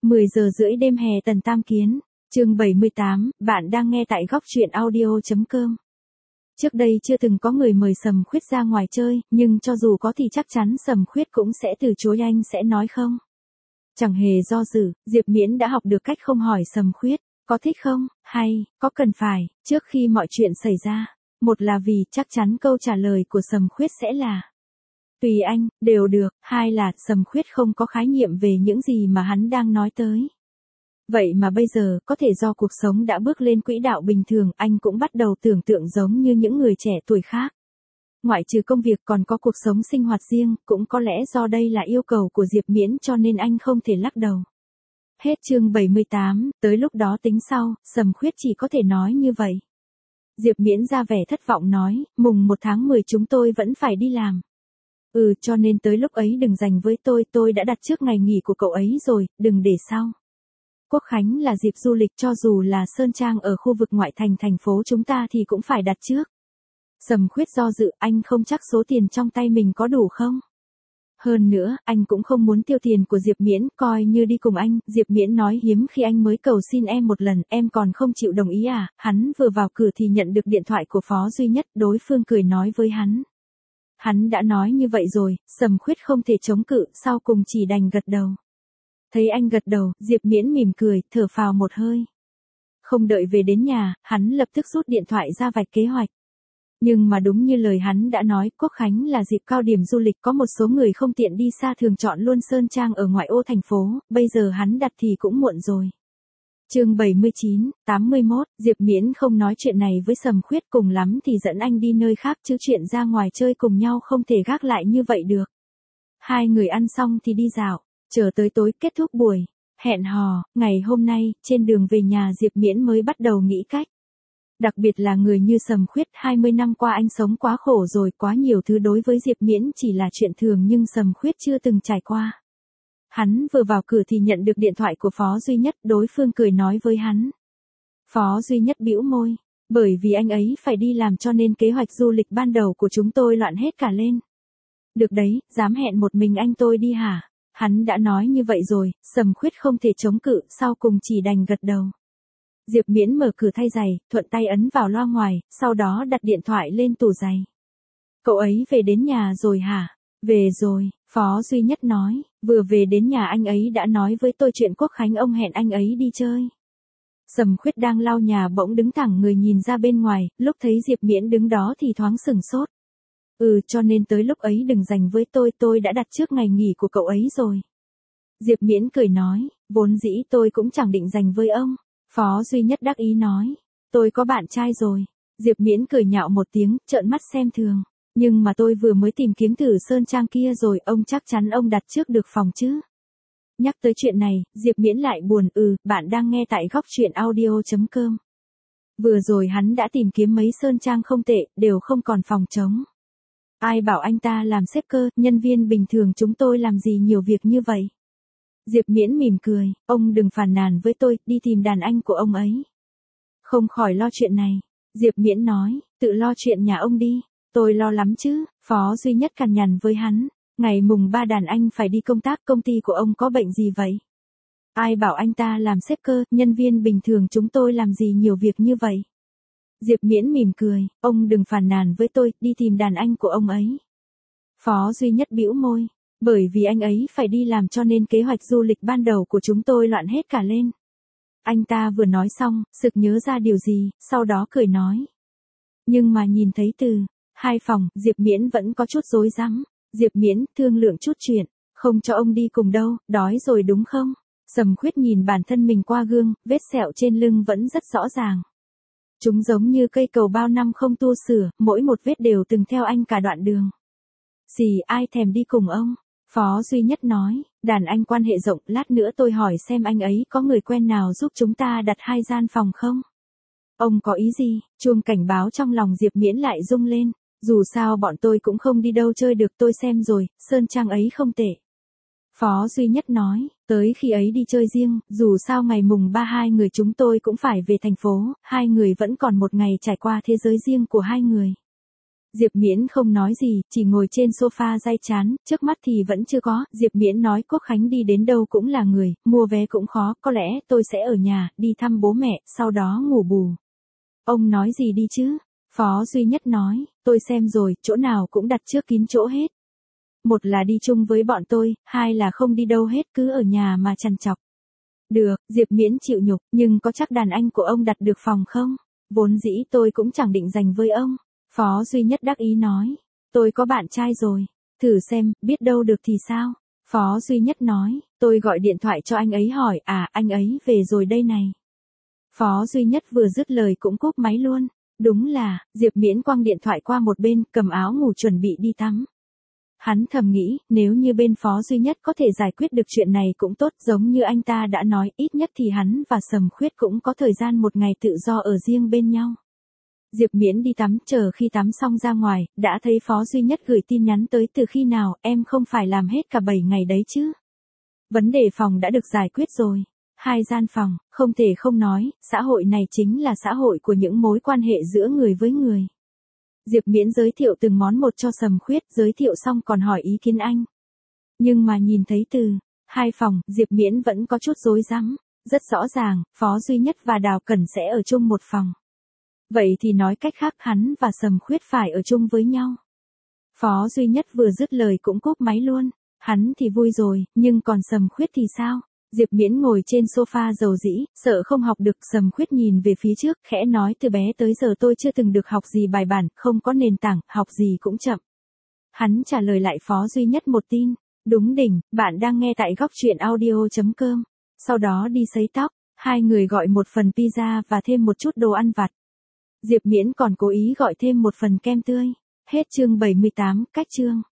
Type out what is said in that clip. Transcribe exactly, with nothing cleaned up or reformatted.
mười giờ rưỡi đêm hè Tần Tam Kiến, chương bảy mươi tám, bạn đang nghe tại góc truyện audio chấm com. Trước đây chưa từng có người mời Sầm Khuyết ra ngoài chơi, nhưng cho dù có thì chắc chắn Sầm Khuyết cũng sẽ từ chối, anh sẽ nói không. Chẳng hề do dự, Diệp Miễn đã học được cách không hỏi Sầm Khuyết, có thích không, hay, có cần phải, trước khi mọi chuyện xảy ra. Một là vì chắc chắn câu trả lời của Sầm Khuyết sẽ là tùy anh, đều được, hai là Sầm Khuyết không có khái niệm về những gì mà hắn đang nói tới. Vậy mà bây giờ, có thể do cuộc sống đã bước lên quỹ đạo bình thường, anh cũng bắt đầu tưởng tượng giống như những người trẻ tuổi khác. Ngoại trừ công việc còn có cuộc sống sinh hoạt riêng, cũng có lẽ do đây là yêu cầu của Diệp Miễn cho nên anh không thể lắc đầu. Hết chương bảy mươi tám, tới lúc đó tính sau, Sầm Khuyết chỉ có thể nói như vậy. Diệp Miễn ra vẻ thất vọng nói, mùng một tháng mười chúng tôi vẫn phải đi làm. Ừ, cho nên tới lúc ấy đừng dành với tôi, tôi đã đặt trước ngày nghỉ của cậu ấy rồi, đừng để sau. Quốc khánh là dịp du lịch, cho dù là Sơn Trang ở khu vực ngoại thành thành phố chúng ta thì cũng phải đặt trước. Sầm Khuyết do dự, anh không chắc số tiền trong tay mình có đủ không? Hơn nữa, anh cũng không muốn tiêu tiền của Diệp Miễn, coi như đi cùng anh. Diệp Miễn nói, hiếm khi anh mới cầu xin em một lần, em còn không chịu đồng ý à? Hắn vừa vào cửa thì nhận được điện thoại của Phó Duy Nhất, đối phương cười nói với hắn. Hắn đã nói như vậy rồi, Sầm Khuyết không thể chống cự, sau cùng chỉ đành gật đầu. Thấy anh gật đầu, Diệp Miễn mỉm cười, thở phào một hơi. Không đợi về đến nhà, hắn lập tức rút điện thoại ra vạch kế hoạch. Nhưng mà đúng như lời hắn đã nói, Quốc khánh là dịp cao điểm du lịch, có một số người không tiện đi xa thường chọn luôn Sơn Trang ở ngoại ô thành phố, bây giờ hắn đặt thì cũng muộn rồi. Chương bảy mươi chín, tám mươi mốt, Diệp Miễn không nói chuyện này với Sầm Khuyết, cùng lắm thì dẫn anh đi nơi khác, chứ chuyện ra ngoài chơi cùng nhau không thể gác lại như vậy được. Hai người ăn xong thì đi dạo, chờ tới tối kết thúc buổi hẹn hò, ngày hôm nay, trên đường về nhà Diệp Miễn mới bắt đầu nghĩ cách. Đặc biệt là người như Sầm Khuyết, hai mươi năm qua anh sống quá khổ rồi, quá nhiều thứ đối với Diệp Miễn chỉ là chuyện thường nhưng Sầm Khuyết chưa từng trải qua. Hắn vừa vào cửa thì nhận được điện thoại của Phó Duy Nhất, đối phương cười nói với hắn. Phó Duy Nhất bĩu môi, bởi vì anh ấy phải đi làm cho nên kế hoạch du lịch ban đầu của chúng tôi loạn hết cả lên. Được đấy, dám hẹn một mình anh tôi đi hả? Hắn đã nói như vậy rồi, Sầm Khuyết không thể chống cự, sau cùng chỉ đành gật đầu. Diệp Miễn mở cửa thay giày, thuận tay ấn vào loa ngoài, sau đó đặt điện thoại lên tủ giày. Cậu ấy về đến nhà rồi hả? Về rồi, Phó Duy Nhất nói, vừa về đến nhà anh ấy đã nói với tôi chuyện Quốc khánh ông hẹn anh ấy đi chơi. Sầm Khuyết đang lau nhà bỗng đứng thẳng người nhìn ra bên ngoài, lúc thấy Diệp Miễn đứng đó thì thoáng sửng sốt. Ừ, cho nên tới lúc ấy đừng dành với tôi, tôi đã đặt trước ngày nghỉ của cậu ấy rồi. Diệp Miễn cười nói, vốn dĩ tôi cũng chẳng định dành với ông. Phó Duy Nhất đắc ý nói, tôi có bạn trai rồi. Diệp Miễn cười nhạo một tiếng, trợn mắt xem thường. Nhưng mà tôi vừa mới tìm kiếm thử Sơn Trang kia rồi, ông chắc chắn ông đặt trước được phòng chứ. Nhắc tới chuyện này, Diệp Miễn lại buồn, ừ, bạn đang nghe tại góc truyện audio chấm com. Vừa rồi hắn đã tìm kiếm mấy Sơn Trang không tệ, đều không còn phòng trống. Ai bảo anh ta làm sếp cơ, nhân viên bình thường chúng tôi làm gì nhiều việc như vậy. Diệp Miễn mỉm cười, ông đừng phàn nàn với tôi, đi tìm đàn anh của ông ấy. Không khỏi lo chuyện này. Diệp Miễn nói, tự lo chuyện nhà ông đi, tôi lo lắm chứ. Phó Duy Nhất cằn nhằn với hắn, ngày mùng ba đàn anh phải đi công tác, công ty của ông có bệnh gì vậy? Ai bảo anh ta làm sếp cơ, nhân viên bình thường chúng tôi làm gì nhiều việc như vậy. Diệp Miễn mỉm cười, ông đừng phàn nàn với tôi, đi tìm đàn anh của ông ấy. Phó Duy Nhất bĩu môi, bởi vì anh ấy phải đi làm cho nên kế hoạch du lịch ban đầu của chúng tôi loạn hết cả lên. Anh ta vừa nói xong, sực nhớ ra điều gì, sau đó cười nói. Nhưng mà nhìn thấy từ hai phòng, Diệp Miễn vẫn có chút rối rắm. Diệp Miễn, thương lượng chút chuyện, không cho ông đi cùng đâu, đói rồi đúng không? Sầm Khuyết nhìn bản thân mình qua gương, vết sẹo trên lưng vẫn rất rõ ràng. Chúng giống như cây cầu bao năm không tua sửa, mỗi một vết đều từng theo anh cả đoạn đường. Gì, ai thèm đi cùng ông? Phó Duy Nhất nói, đàn anh quan hệ rộng, lát nữa tôi hỏi xem anh ấy có người quen nào giúp chúng ta đặt hai gian phòng không? Ông có ý gì? Chuông cảnh báo trong lòng Diệp Miễn lại rung lên, dù sao bọn tôi cũng không đi đâu chơi được, tôi xem rồi, Sơn Trang ấy không tệ. Phó Duy Nhất nói, tới khi ấy đi chơi riêng, dù sao ngày mùng ba hai người chúng tôi cũng phải về thành phố, hai người vẫn còn một ngày trải qua thế giới riêng của hai người. Diệp Miễn không nói gì, chỉ ngồi trên sofa day chán, trước mắt thì vẫn chưa có, Diệp Miễn nói Quốc Khánh đi đến đâu cũng là người, mua vé cũng khó, có lẽ tôi sẽ ở nhà, đi thăm bố mẹ, sau đó ngủ bù. Ông nói gì đi chứ? Phó Duy Nhất nói, tôi xem rồi, chỗ nào cũng đặt trước kín chỗ hết. Một là đi chung với bọn tôi, hai là không đi đâu hết, cứ ở nhà mà trằn trọc. Được, Diệp Miễn chịu nhục, nhưng có chắc đàn anh của ông đặt được phòng không? Vốn dĩ tôi cũng chẳng định dành với ông. Phó Duy Nhất đắc ý nói, tôi có bạn trai rồi, thử xem, biết đâu được thì sao? Phó Duy Nhất nói, tôi gọi điện thoại cho anh ấy hỏi, à, anh ấy về rồi đây này. Phó Duy Nhất vừa dứt lời cũng cúp máy luôn. Đúng là, Diệp Miễn quăng điện thoại qua một bên, cầm áo ngủ chuẩn bị đi tắm. Hắn thầm nghĩ, nếu như bên Phó Duy Nhất có thể giải quyết được chuyện này cũng tốt, giống như anh ta đã nói, ít nhất thì hắn và Sầm Khuyết cũng có thời gian một ngày tự do ở riêng bên nhau. Diệp Miễn đi tắm, chờ khi tắm xong ra ngoài, đã thấy Phó Duy Nhất gửi tin nhắn tới từ khi nào, em không phải làm hết cả bảy ngày đấy chứ. Vấn đề phòng đã được giải quyết rồi. Hai gian phòng, không thể không nói, xã hội này chính là xã hội của những mối quan hệ giữa người với người. Diệp Miễn giới thiệu từng món một cho Sầm Khuyết, giới thiệu xong còn hỏi ý kiến anh. Nhưng mà nhìn thấy từ hai phòng, Diệp Miễn vẫn có chút rối rắm. Rất rõ ràng, Phó Duy Nhất và Đào Cẩn sẽ ở chung một phòng. Vậy thì nói cách khác hắn và Sầm Khuyết phải ở chung với nhau. Phó Duy Nhất vừa dứt lời cũng cúp máy luôn. Hắn thì vui rồi, nhưng còn Sầm Khuyết thì sao? Diệp Miễn ngồi trên sofa dầu dĩ, sợ không học được. Sầm Khuyết nhìn về phía trước, khẽ nói từ bé tới giờ tôi chưa từng được học gì bài bản, không có nền tảng, học gì cũng chậm. Hắn trả lời lại Phó Duy Nhất một tin. Đúng đỉnh, bạn đang nghe tại góc truyện audio chấm com. Sau đó đi sấy tóc, hai người gọi một phần pizza và thêm một chút đồ ăn vặt. Diệp Miễn còn cố ý gọi thêm một phần kem tươi. Hết chương bảy mươi tám, cách chương.